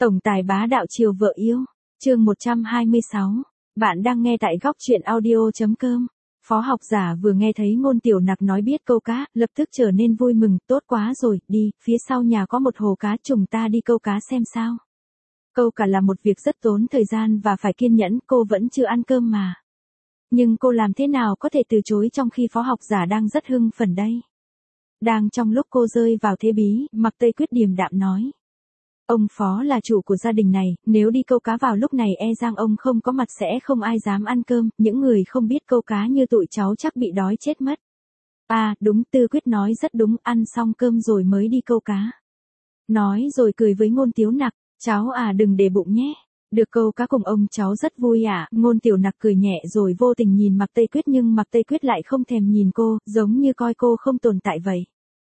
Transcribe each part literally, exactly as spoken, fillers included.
Tổng tài bá đạo chiều vợ yêu, chương một trăm hai mươi sáu. Bạn đang nghe tại góc truyện audio.com. Phó học giả vừa nghe thấy Ngôn Tiểu Nặc nói biết câu cá, lập tức trở nên vui mừng, tốt quá rồi, đi, phía sau nhà có một hồ cá, chúng ta đi câu cá xem sao. Câu cá là một việc rất tốn thời gian và phải kiên nhẫn, cô vẫn chưa ăn cơm mà. Nhưng cô làm thế nào có thể từ chối trong khi phó học giả đang rất hưng phấn đây. Đang trong lúc cô rơi vào thế bí, Mạc Tây Quyết điềm đạm nói. Ông Phó là chủ của gia đình này, nếu đi câu cá vào lúc này e rằng ông không có mặt sẽ không ai dám ăn cơm, những người không biết câu cá như tụi cháu chắc bị đói chết mất. À, đúng, Tư Quyết nói rất đúng, ăn xong cơm rồi mới đi câu cá. Nói rồi cười với Ngôn Tiểu Nặc, cháu à đừng để bụng nhé. Được câu cá cùng ông cháu rất vui ạ. À. Ngôn Tiểu Nặc cười nhẹ rồi vô tình nhìn Mạc Tây Quyết nhưng Mạc Tây Quyết lại không thèm nhìn cô, giống như coi cô không tồn tại vậy.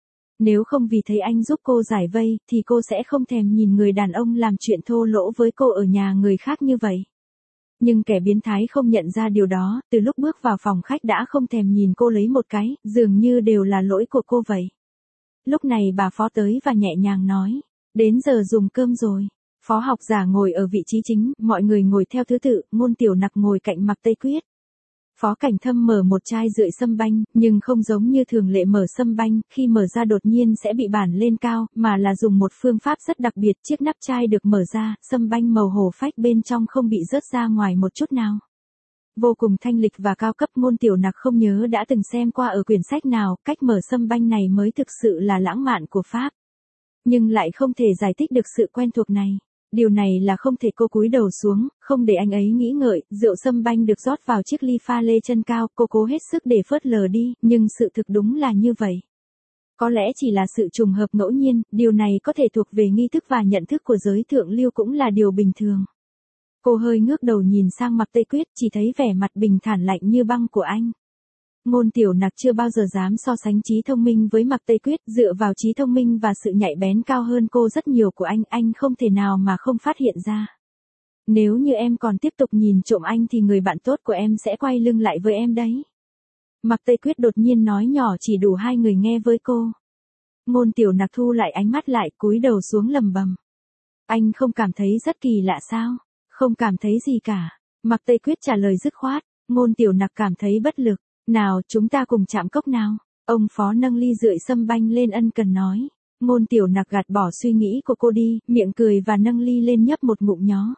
Nếu không vì thấy anh giúp cô giải vây, thì cô sẽ không thèm nhìn người đàn ông làm chuyện thô lỗ với cô ở nhà người khác như vậy. Nhưng kẻ biến thái không nhận ra điều đó, từ lúc bước vào phòng khách đã không thèm nhìn cô lấy một cái, dường như đều là lỗi của cô vậy. Lúc này bà Phó tới và nhẹ nhàng nói, đến giờ dùng cơm rồi. Phó học giả ngồi ở vị trí chính, mọi người ngồi theo thứ tự, Ngôn Tiểu Nặc ngồi cạnh Mạc Tây Quyết. Phó Cảnh Thâm mở một chai rưỡi sâm banh, nhưng không giống như thường lệ mở sâm banh, khi mở ra đột nhiên sẽ bị bản lên cao, mà là dùng một phương pháp rất đặc biệt, chiếc nắp chai được mở ra, sâm banh màu hổ phách bên trong không bị rớt ra ngoài một chút nào. Vô cùng thanh lịch và cao cấp. Ngôn Tiểu Nặc không nhớ đã từng xem qua ở quyển sách nào, cách mở sâm banh này mới thực sự là lãng mạn của Pháp. Nhưng lại không thể giải thích được sự quen thuộc này. Điều này là không thể. Cô cúi đầu xuống, không để anh ấy nghĩ ngợi, rượu sâm banh được rót vào chiếc ly pha lê chân cao, cô cố hết sức để phớt lờ đi, nhưng sự thực đúng là như vậy. Có lẽ chỉ là sự trùng hợp ngẫu nhiên, điều này có thể thuộc về nghi thức và nhận thức của giới thượng lưu cũng là điều bình thường. Cô hơi ngước đầu nhìn sang Mạc Tây Quyết, chỉ thấy vẻ mặt bình thản lạnh như băng của anh. Ngôn Tiểu Nặc chưa bao giờ dám so sánh trí thông minh với Mạc Tây Quyết, dựa vào trí thông minh và sự nhạy bén cao hơn cô rất nhiều của anh, anh không thể nào mà không phát hiện ra. Nếu như em còn tiếp tục nhìn trộm anh thì người bạn tốt của em sẽ quay lưng lại với em đấy. Mạc Tây Quyết đột nhiên nói nhỏ chỉ đủ hai người nghe với cô. Ngôn Tiểu Nặc thu lại ánh mắt lại, cúi đầu xuống lầm bầm. Anh không cảm thấy rất kỳ lạ sao? Không cảm thấy gì cả. Mạc Tây Quyết trả lời dứt khoát. Ngôn Tiểu Nặc cảm thấy bất lực. Nào, chúng ta cùng chạm cốc nào. Ông Phó nâng ly rưỡi sâm banh lên ân cần nói. Ngôn Tiểu Nặc gạt bỏ suy nghĩ của cô đi, miệng cười và nâng ly lên nhấp một ngụm nhó.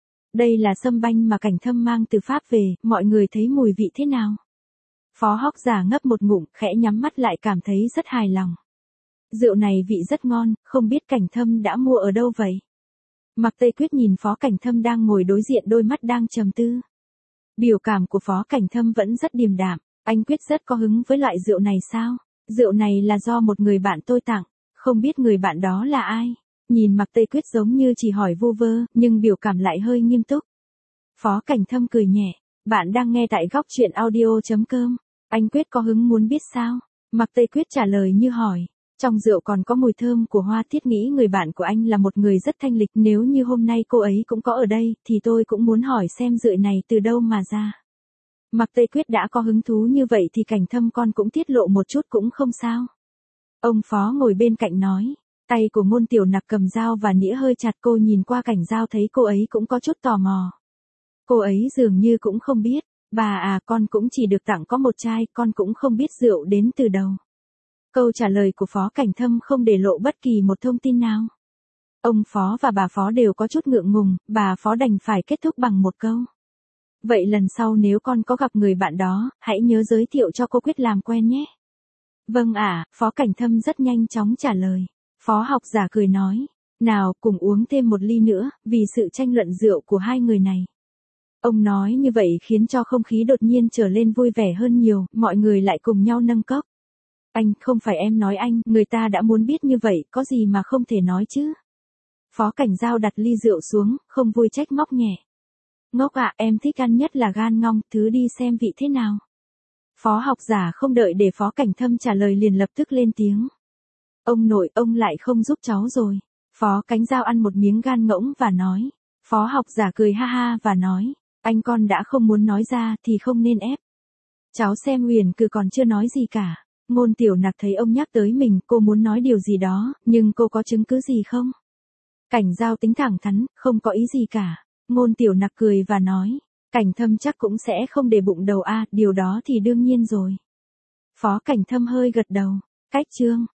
Đây là sâm banh mà Cảnh Thâm mang từ Pháp về, mọi người thấy mùi vị thế nào? Phó học giả ngấp một ngụm, khẽ nhắm mắt lại cảm thấy rất hài lòng. Rượu này vị rất ngon, không biết Cảnh Thâm đã mua ở đâu vậy? Mạc Tây Quyết nhìn Phó Cảnh Thâm đang ngồi đối diện, đôi mắt đang trầm tư. Biểu cảm của Phó Cảnh Thâm vẫn rất điềm đạm. Anh Quyết rất có hứng với loại rượu này sao? Rượu này là do một người bạn tôi tặng, không biết người bạn đó là ai? Nhìn Mạc Tây Quyết giống như chỉ hỏi vu vơ, nhưng biểu cảm lại hơi nghiêm túc. Phó Cảnh Thâm cười nhẹ, bạn đang nghe tại góc truyện audio.com. Anh Quyết có hứng muốn biết sao? Mạc Tây Quyết trả lời như hỏi. Trong rượu còn có mùi thơm của hoa tiết, nghĩ người bạn của anh là một người rất thanh lịch, nếu như hôm nay cô ấy cũng có ở đây, thì tôi cũng muốn hỏi xem rượu này từ đâu mà ra. Mạc Tây Quyết đã có hứng thú như vậy thì Cảnh Thâm con cũng tiết lộ một chút cũng không sao. Ông Phó ngồi bên cạnh nói, tay của Ngôn Tiểu Nặc cầm dao và nĩa hơi chặt, cô nhìn qua cảnh dao thấy cô ấy cũng có chút tò mò. Cô ấy dường như cũng không biết, bà à con cũng chỉ được tặng có một chai, con cũng không biết rượu đến từ đâu. Câu trả lời của Phó Cảnh Thâm không để lộ bất kỳ một thông tin nào. Ông Phó và bà Phó đều có chút ngượng ngùng, bà Phó đành phải kết thúc bằng một câu. Vậy lần sau nếu con có gặp người bạn đó, hãy nhớ giới thiệu cho cô Quyết làm quen nhé. Vâng ạ, à, Phó Cảnh Thâm rất nhanh chóng trả lời. Phó học giả cười nói, nào cùng uống thêm một ly nữa, vì sự tranh luận rượu của hai người này. Ông nói như vậy khiến cho không khí đột nhiên trở lên vui vẻ hơn nhiều, mọi người lại cùng nhau nâng cốc. Anh, không phải em nói anh, người ta đã muốn biết như vậy, có gì mà không thể nói chứ. Phó Cảnh Giao đặt ly rượu xuống, không vui trách móc nhẹ. Ngốc ạ, à, em thích ăn nhất là gan ngong, thứ đi xem vị thế nào. Phó học giả không đợi để Phó Cảnh Thâm trả lời liền lập tức lên tiếng. Ông nội, ông lại không giúp cháu rồi. Phó Cánh Giao ăn một miếng gan ngỗng và nói. Phó học giả cười ha ha và nói, anh con đã không muốn nói ra thì không nên ép. Cháu xem Huyền cứ còn chưa nói gì cả. Ngôn Tiểu Nặc thấy ông nhắc tới mình, cô muốn nói điều gì đó, nhưng cô có chứng cứ gì không? Cảnh Giao tính thẳng thắn, không có ý gì cả. Ngôn Tiểu Nặc cười và nói, Cảnh Thâm chắc cũng sẽ không để bụng đầu a, điều đó thì đương nhiên rồi. Phó Cảnh Thâm hơi gật đầu, cách chương.